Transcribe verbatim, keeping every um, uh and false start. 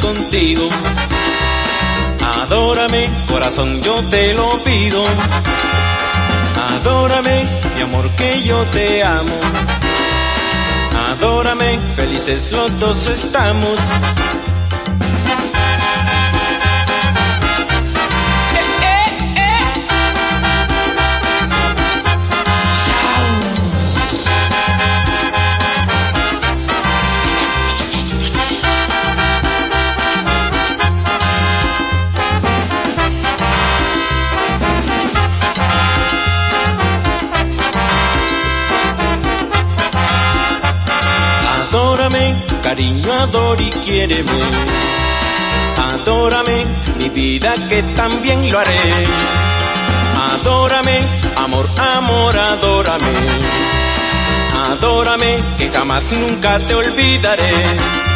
contigo. Adórame, corazón, yo te lo pido. Adórame, mi amor, que yo te amo. Adórame, felices los dos estamos. Adórame, cariño, ador y quiéreme. Adórame, mi vida, que también lo haré. Adórame, amor, amor, adórame. Adórame, que jamás nunca te olvidaré.